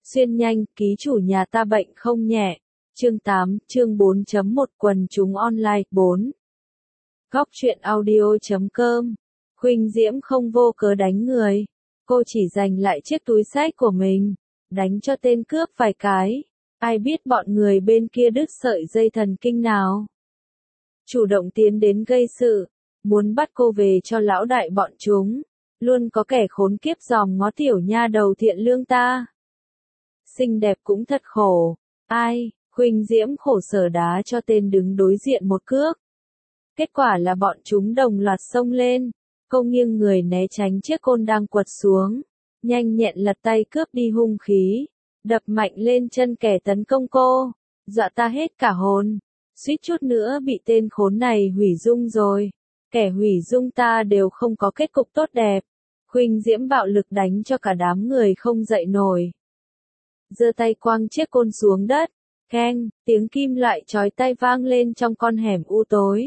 Xuyên nhanh, ký chủ nhà ta bệnh không nhẹ. Chương 8, chương 4.1 quần chúng online 4. Góc truyện audio.com. Khuynh Diễm không vô cớ đánh người. Cô chỉ giành lại chiếc túi xách của mình. Đánh cho tên cướp vài cái. Ai biết bọn người bên kia đứt sợi dây thần kinh nào. Chủ động tiến đến gây sự. Muốn bắt cô về cho lão đại bọn chúng. Luôn có kẻ khốn kiếp dòm ngó tiểu nha đầu thiện lương ta. Xinh đẹp cũng thật khổ. Ai, Khuynh Diễm khổ sở đá cho tên đứng đối diện một cước. Kết quả là bọn chúng đồng loạt xông lên. Cô nghiêng người né tránh chiếc côn đang quật xuống. Nhanh nhẹn lật tay cướp đi hung khí. Đập mạnh lên chân kẻ tấn công cô. Dọa ta hết cả hồn. Suýt chút nữa bị tên khốn này hủy dung rồi. Kẻ hủy dung ta đều không có kết cục tốt đẹp. Khuynh Diễm bạo lực đánh cho cả đám người không dậy nổi. Giơ tay quăng chiếc côn xuống đất. Keng, tiếng kim loại chói tai vang lên trong con hẻm u tối.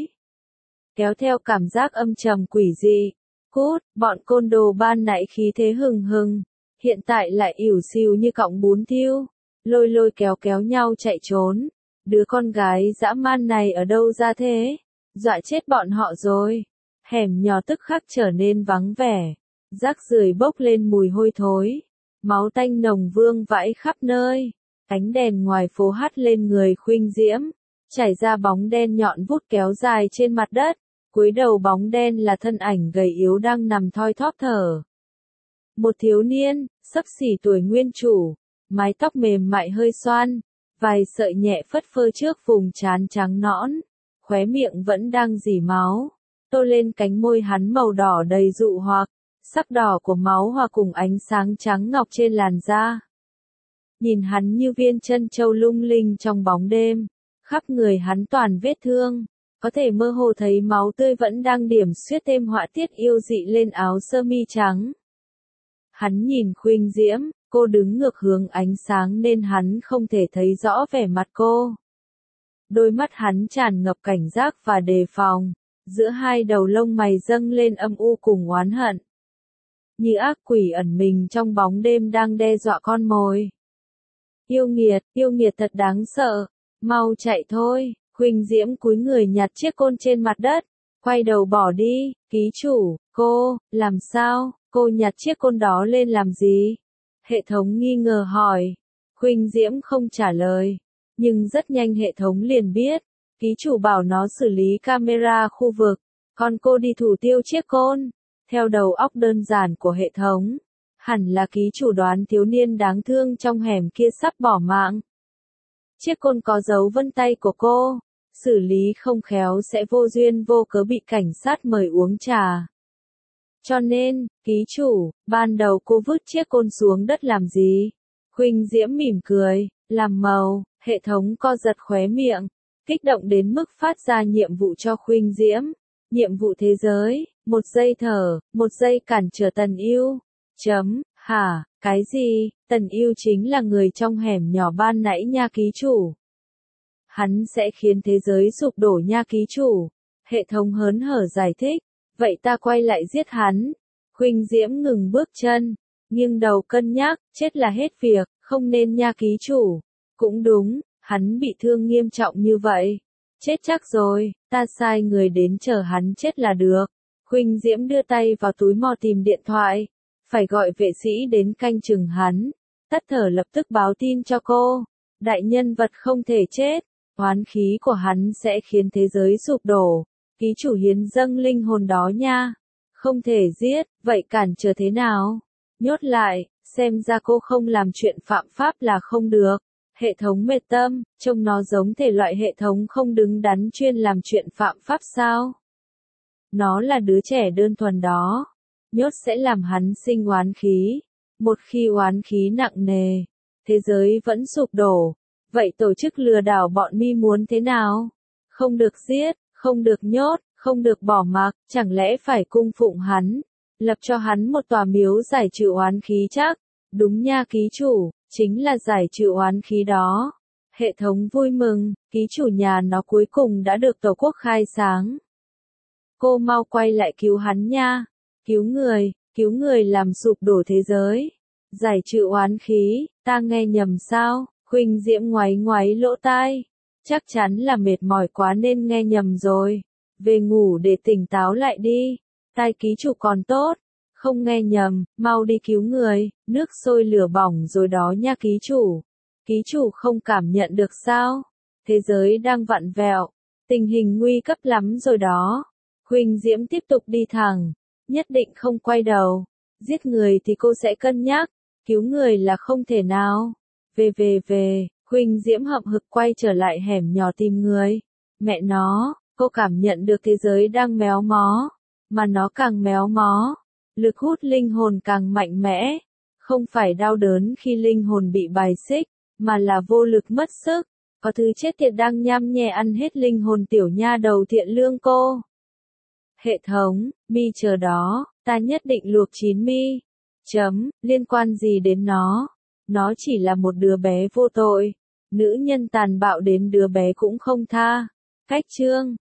Kéo theo cảm giác âm trầm quỷ dị. Cút, bọn côn đồ ban nãy khí thế hừng hừng. Hiện tại lại ỉu xìu như cọng bún thiêu. Lôi lôi kéo kéo nhau chạy trốn. Đứa con gái dã man này ở đâu ra thế? Dọa chết bọn họ rồi. Hẻm nhỏ tức khắc trở nên vắng vẻ. Rác rưởi bốc lên mùi hôi thối. Máu tanh nồng vương vãi khắp nơi. Ánh đèn ngoài phố hắt lên người Khuynh Diễm. Chảy ra bóng đen nhọn vút kéo dài trên mặt đất. Cuối đầu bóng đen là thân ảnh gầy yếu đang nằm thoi thóp thở. Một thiếu niên, xấp xỉ tuổi nguyên chủ. Mái tóc mềm mại hơi xoăn. Vài sợi nhẹ phất phơ trước vùng trán trắng nõn. Khóe miệng vẫn đang rỉ máu. Tô lên cánh môi hắn màu đỏ đầy dụ hoặc. Sắc đỏ của máu hòa cùng ánh sáng trắng ngọc trên làn da. Nhìn hắn như viên chân châu lung linh trong bóng đêm. Khắp người hắn toàn vết thương. Có thể mơ hồ thấy máu tươi vẫn đang điểm xuyết thêm họa tiết yêu dị lên áo sơ mi trắng. Hắn nhìn Khuynh Diễm, cô đứng ngược hướng ánh sáng nên hắn không thể thấy rõ vẻ mặt cô. Đôi mắt hắn tràn ngập cảnh giác và đề phòng. Giữa hai đầu lông mày dâng lên âm u cùng oán hận. Như ác quỷ ẩn mình trong bóng đêm đang đe dọa con mồi. Yêu nghiệt thật đáng sợ. Mau chạy thôi. Khuynh Diễm cúi người nhặt chiếc côn trên mặt đất. Quay đầu bỏ đi. Ký chủ, làm sao, cô nhặt chiếc côn đó lên làm gì? Hệ thống nghi ngờ hỏi. Khuynh Diễm không trả lời. Nhưng rất nhanh hệ thống liền biết. Ký chủ bảo nó xử lý camera khu vực. Còn cô đi thủ tiêu chiếc côn. Theo đầu óc đơn giản của hệ thống, hẳn là ký chủ đoán thiếu niên đáng thương trong hẻm kia sắp bỏ mạng. Chiếc côn có dấu vân tay của cô, xử lý không khéo sẽ vô duyên vô cớ bị cảnh sát mời uống trà. Cho nên, ký chủ, ban đầu cô vứt chiếc côn xuống đất làm gì? Khuynh Diễm mỉm cười, làm màu, hệ thống co giật khóe miệng, kích động đến mức phát ra nhiệm vụ cho Khuynh Diễm. Nhiệm vụ thế giới, 1 giây thở, 1 giây cản trở Tần Yêu. Hả, cái gì, Tần Yêu chính là người trong hẻm nhỏ ban nãy nha ký chủ. Hắn sẽ khiến thế giới sụp đổ nha ký chủ. Hệ thống hớn hở giải thích, vậy ta quay lại giết hắn. Khuynh Diễm ngừng bước chân, nghiêng đầu cân nhắc, chết là hết việc, không nên nha ký chủ. Cũng đúng, hắn bị thương nghiêm trọng như vậy. Chết chắc rồi, ta sai người đến chờ hắn chết là được. Khuynh Diễm đưa tay vào túi mò tìm điện thoại. Phải gọi vệ sĩ đến canh chừng hắn. Tắt thở lập tức báo tin cho cô. Đại nhân vật không thể chết. Oán khí của hắn sẽ khiến thế giới sụp đổ. Ký chủ hiến dâng linh hồn đó nha. Không thể giết, vậy cản trở thế nào? Nhốt lại, xem ra cô không làm chuyện phạm pháp là không được. Hệ thống mệt tâm, trông nó giống thể loại hệ thống không đứng đắn chuyên làm chuyện phạm pháp sao? Nó là đứa trẻ đơn thuần đó. Nhốt sẽ làm hắn sinh oán khí. Một khi oán khí nặng nề, thế giới vẫn sụp đổ. Vậy tổ chức lừa đảo bọn mi muốn thế nào? Không được giết, không được nhốt, không được bỏ mặc, chẳng lẽ phải cung phụng hắn? Lập cho hắn một tòa miếu giải trừ oán khí chắc? Đúng nha ký chủ, chính là giải trừ oán khí đó. Hệ thống vui mừng, ký chủ nhà nó cuối cùng đã được tổ quốc khai sáng. Cô mau quay lại cứu hắn nha. Cứu người làm sụp đổ thế giới. Giải trừ oán khí, ta nghe nhầm sao? Khuynh Diễm ngoáy ngoáy lỗ tai. Chắc chắn là mệt mỏi quá nên nghe nhầm rồi. Về ngủ để tỉnh táo lại đi. Tai ký chủ còn tốt. Không nghe nhầm, mau đi cứu người, nước sôi lửa bỏng rồi đó nha ký chủ. Ký chủ không cảm nhận được sao? Thế giới đang vặn vẹo. Tình hình nguy cấp lắm rồi đó. Khuynh Diễm tiếp tục đi thẳng. Nhất định không quay đầu. Giết người thì cô sẽ cân nhắc. Cứu người là không thể nào. Về. Khuynh Diễm hậm hực quay trở lại hẻm nhỏ tìm người. Mẹ nó, cô cảm nhận được thế giới đang méo mó. Mà nó càng méo mó. Lực hút linh hồn càng mạnh mẽ. Không phải đau đớn khi linh hồn bị bài xích, mà là vô lực mất sức. Có thứ chết tiệt đang nham nhẹ ăn hết linh hồn tiểu nha đầu thiện lương cô. Hệ thống, mi chờ đó, ta nhất định luộc chín mi. Liên quan gì đến nó? Nó chỉ là một đứa bé vô tội. Nữ nhân tàn bạo đến đứa bé cũng không tha. Cách chương